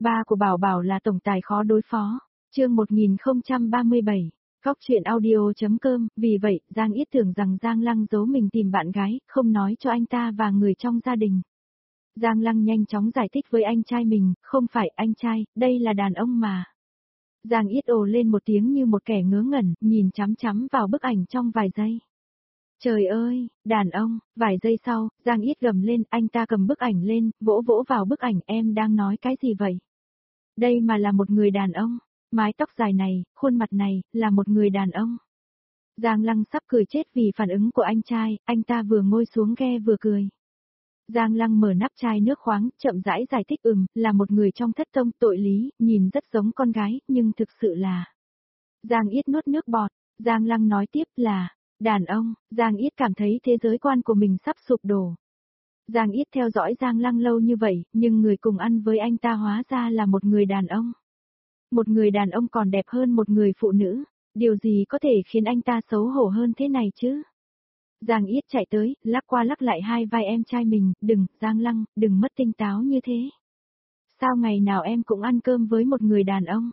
Ba của Bảo Bảo là tổng tài khó đối phó. Chương 1037. Góc truyện audio.com. Vì vậy, Giang Yết tưởng rằng Giang Lăng giấu mình tìm bạn gái, không nói cho anh ta và người trong gia đình. Giang Lăng nhanh chóng giải thích với anh trai mình, không phải anh trai, đây là đàn ông mà. Giang Yết ồ lên một tiếng như một kẻ ngớ ngẩn, nhìn chằm chằm vào bức ảnh trong vài giây. Trời ơi, đàn ông, vài giây sau, Giang Yết gầm lên, anh ta cầm bức ảnh lên, vỗ vỗ vào bức ảnh, em đang nói cái gì vậy? Đây mà là một người đàn ông, mái tóc dài này, khuôn mặt này, là một người đàn ông. Giang Lăng sắp cười chết vì phản ứng của anh trai, anh ta vừa ngồi xuống ghe vừa cười. Giang Lăng mở nắp chai nước khoáng, chậm rãi giải thích là một người trong thất tông tội lý, nhìn rất giống con gái, nhưng thực sự là... Giang Yết nuốt nước bọt, Giang Lăng nói tiếp là, đàn ông, Giang Yết cảm thấy thế giới quan của mình sắp sụp đổ. Giang Yết theo dõi Giang Lăng lâu như vậy, nhưng người cùng ăn với anh ta hóa ra là một người đàn ông. Một người đàn ông còn đẹp hơn một người phụ nữ, điều gì có thể khiến anh ta xấu hổ hơn thế này chứ? Giang Yết chạy tới, lắc qua lắc lại hai vai em trai mình, đừng, Giang Lăng, đừng mất tinh táo như thế. Sao ngày nào em cũng ăn cơm với một người đàn ông?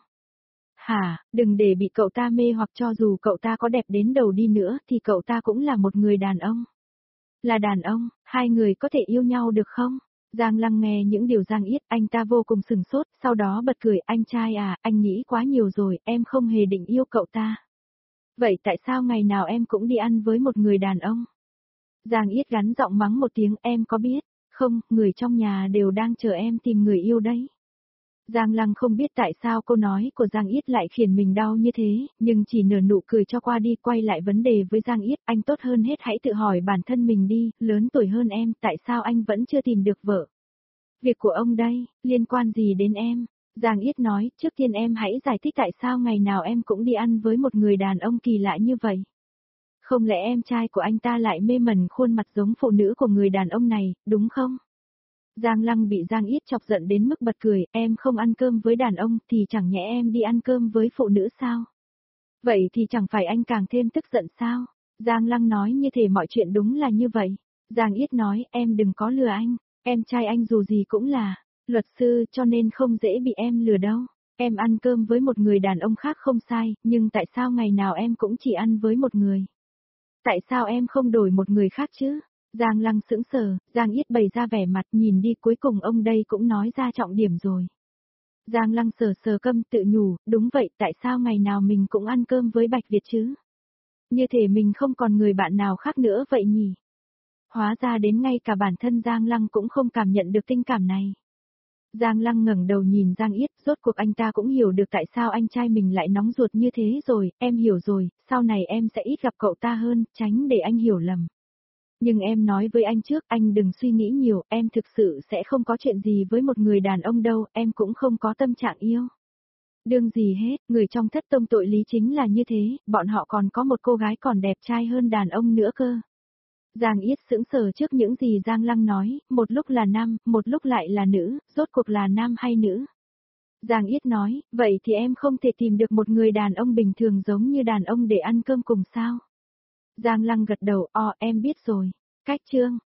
Hả, đừng để bị cậu ta mê hoặc cho dù cậu ta có đẹp đến đầu đi nữa thì cậu ta cũng là một người đàn ông. Là đàn ông, hai người có thể yêu nhau được không? Giang Lăng nghe những điều Giang Yết, anh ta vô cùng sừng sốt, sau đó bật cười, anh trai à, anh nghĩ quá nhiều rồi, em không hề định yêu cậu ta. Vậy tại sao ngày nào em cũng đi ăn với một người đàn ông? Giang Yết gắn giọng mắng một tiếng, em có biết, không, người trong nhà đều đang chờ em tìm người yêu đấy. Giang Lăng không biết tại sao câu nói của Giang Yết lại khiến mình đau như thế, nhưng chỉ nở nụ cười cho qua đi, quay lại vấn đề với Giang Yết, anh tốt hơn hết hãy tự hỏi bản thân mình đi, lớn tuổi hơn em, tại sao anh vẫn chưa tìm được vợ? Việc của ông đây, liên quan gì đến em? Giang Yết nói, trước tiên em hãy giải thích tại sao ngày nào em cũng đi ăn với một người đàn ông kỳ lạ như vậy. Không lẽ em trai của anh ta lại mê mẩn khuôn mặt giống phụ nữ của người đàn ông này, đúng không? Giang Lăng bị Giang Yết chọc giận đến mức bật cười, em không ăn cơm với đàn ông thì chẳng nhẽ em đi ăn cơm với phụ nữ sao? Vậy thì chẳng phải anh càng thêm tức giận sao? Giang Lăng nói như thể mọi chuyện đúng là như vậy. Giang Yết nói, em đừng có lừa anh, em trai anh dù gì cũng là luật sư cho nên không dễ bị em lừa đâu. Em ăn cơm với một người đàn ông khác không sai, nhưng tại sao ngày nào em cũng chỉ ăn với một người? Tại sao em không đổi một người khác chứ? Giang Lăng sững sờ, Giang Yết bày ra vẻ mặt nhìn đi, cuối cùng ông đây cũng nói ra trọng điểm rồi. Giang Lăng sờ sờ câm tự nhủ, đúng vậy, tại sao ngày nào mình cũng ăn cơm với Bạch Việt chứ? Như thể mình không còn người bạn nào khác nữa vậy nhỉ? Hóa ra đến ngay cả bản thân Giang Lăng cũng không cảm nhận được tình cảm này. Giang Lăng ngẩng đầu nhìn Giang Yết, rốt cuộc anh ta cũng hiểu được tại sao anh trai mình lại nóng ruột như thế rồi, em hiểu rồi, sau này em sẽ ít gặp cậu ta hơn, tránh để anh hiểu lầm. Nhưng em nói với anh trước, anh đừng suy nghĩ nhiều, em thực sự sẽ không có chuyện gì với một người đàn ông đâu, em cũng không có tâm trạng yêu. Đương gì hết, người trong thất tông tội lý chính là như thế, bọn họ còn có một cô gái còn đẹp trai hơn đàn ông nữa cơ. Giang Yết sững sờ trước những gì Giang Lăng nói, một lúc là nam, một lúc lại là nữ, rốt cuộc là nam hay nữ. Giang Yết nói, vậy thì em không thể tìm được một người đàn ông bình thường giống như đàn ông để ăn cơm cùng sao? Giang Lăng gật đầu, em biết rồi. Cách chương.